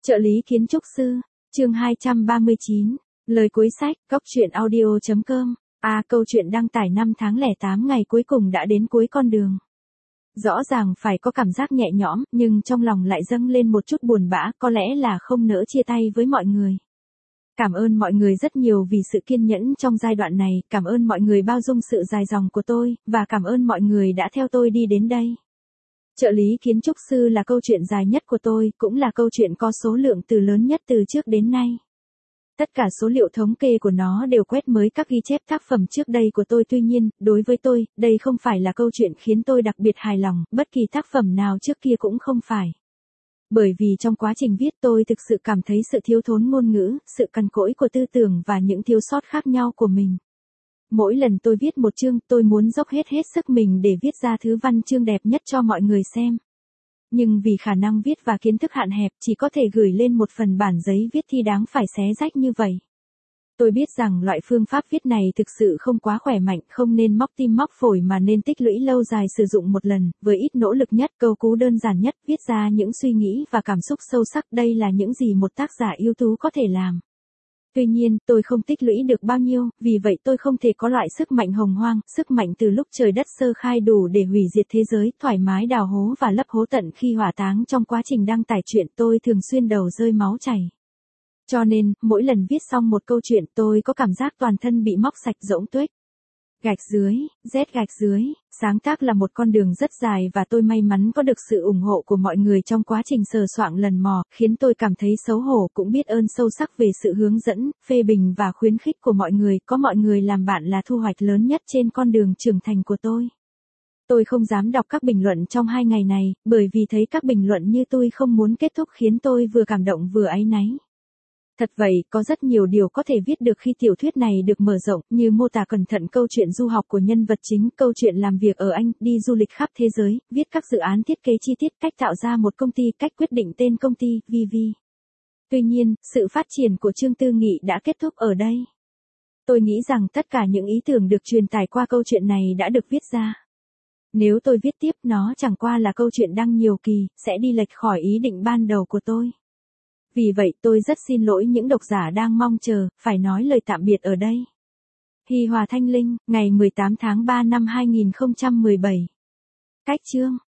Trợ lý kiến trúc sư, chương 239, lời cuối sách, Cóc truyện audio.com. Câu chuyện đăng tải 5 tháng 08 ngày cuối cùng đã đến cuối con đường. Rõ ràng phải có cảm giác nhẹ nhõm, nhưng trong lòng lại dâng lên một chút buồn bã, có lẽ là không nỡ chia tay với mọi người. Cảm ơn mọi người rất nhiều vì sự kiên nhẫn trong giai đoạn này, cảm ơn mọi người bao dung sự dài dòng của tôi, và cảm ơn mọi người đã theo tôi đi đến đây. Trợ lý kiến trúc sư là câu chuyện dài nhất của tôi, cũng là câu chuyện có số lượng từ lớn nhất từ trước đến nay. Tất cả số liệu thống kê của nó đều quét mới các ghi chép tác phẩm trước đây của tôi, tuy nhiên, đối với tôi, đây không phải là câu chuyện khiến tôi đặc biệt hài lòng, bất kỳ tác phẩm nào trước kia cũng không phải. Bởi vì trong quá trình viết tôi thực sự cảm thấy sự thiếu thốn ngôn ngữ, sự cằn cỗi của tư tưởng và những thiếu sót khác nhau của mình. Mỗi lần tôi viết một chương, tôi muốn dốc hết sức mình để viết ra thứ văn chương đẹp nhất cho mọi người xem. Nhưng vì khả năng viết và kiến thức hạn hẹp, chỉ có thể gửi lên một phần bản giấy viết thi đáng phải xé rách như vậy. Tôi biết rằng loại phương pháp viết này thực sự không quá khỏe mạnh, không nên móc tim móc phổi mà nên tích lũy lâu dài sử dụng một lần, với ít nỗ lực nhất, câu cú đơn giản nhất, viết ra những suy nghĩ và cảm xúc sâu sắc, đây là những gì một tác giả ưu tú có thể làm. Tuy nhiên, tôi không tích lũy được bao nhiêu, vì vậy tôi không thể có loại sức mạnh hồng hoang, sức mạnh từ lúc trời đất sơ khai đủ để hủy diệt thế giới, thoải mái đào hố và lấp hố tận khi hỏa táng. Trong quá trình đăng tải truyện tôi thường xuyên đầu rơi máu chảy. Cho nên, mỗi lần viết xong một câu chuyện tôi có cảm giác toàn thân bị móc sạch rỗng tuếch. Sáng tác là một con đường rất dài và tôi may mắn có được sự ủng hộ của mọi người trong quá trình sờ soạng lần mò, khiến tôi cảm thấy xấu hổ, cũng biết ơn sâu sắc về sự hướng dẫn, phê bình và khuyến khích của mọi người, có mọi người làm bạn là thu hoạch lớn nhất trên con đường trưởng thành của tôi. Tôi không dám đọc các bình luận trong 2 ngày này, bởi vì thấy các bình luận như tôi không muốn kết thúc khiến tôi vừa cảm động vừa áy náy. Thật vậy, có rất nhiều điều có thể viết được khi tiểu thuyết này được mở rộng, như mô tả cẩn thận câu chuyện du học của nhân vật chính, câu chuyện làm việc ở Anh, đi du lịch khắp thế giới, viết các dự án thiết kế chi tiết, cách tạo ra một công ty, cách quyết định tên công ty, v.v. Tuy nhiên, sự phát triển của Trương Tư Nghị đã kết thúc ở đây. Tôi nghĩ rằng tất cả những ý tưởng được truyền tải qua câu chuyện này đã được viết ra. Nếu tôi viết tiếp, nó chẳng qua là câu chuyện đăng nhiều kỳ, sẽ đi lệch khỏi ý định ban đầu của tôi. Vì vậy tôi rất xin lỗi những độc giả đang mong chờ, phải nói lời tạm biệt ở đây. Hi Hòa Thanh Linh, ngày 18 tháng 3 năm 2017. Cách chương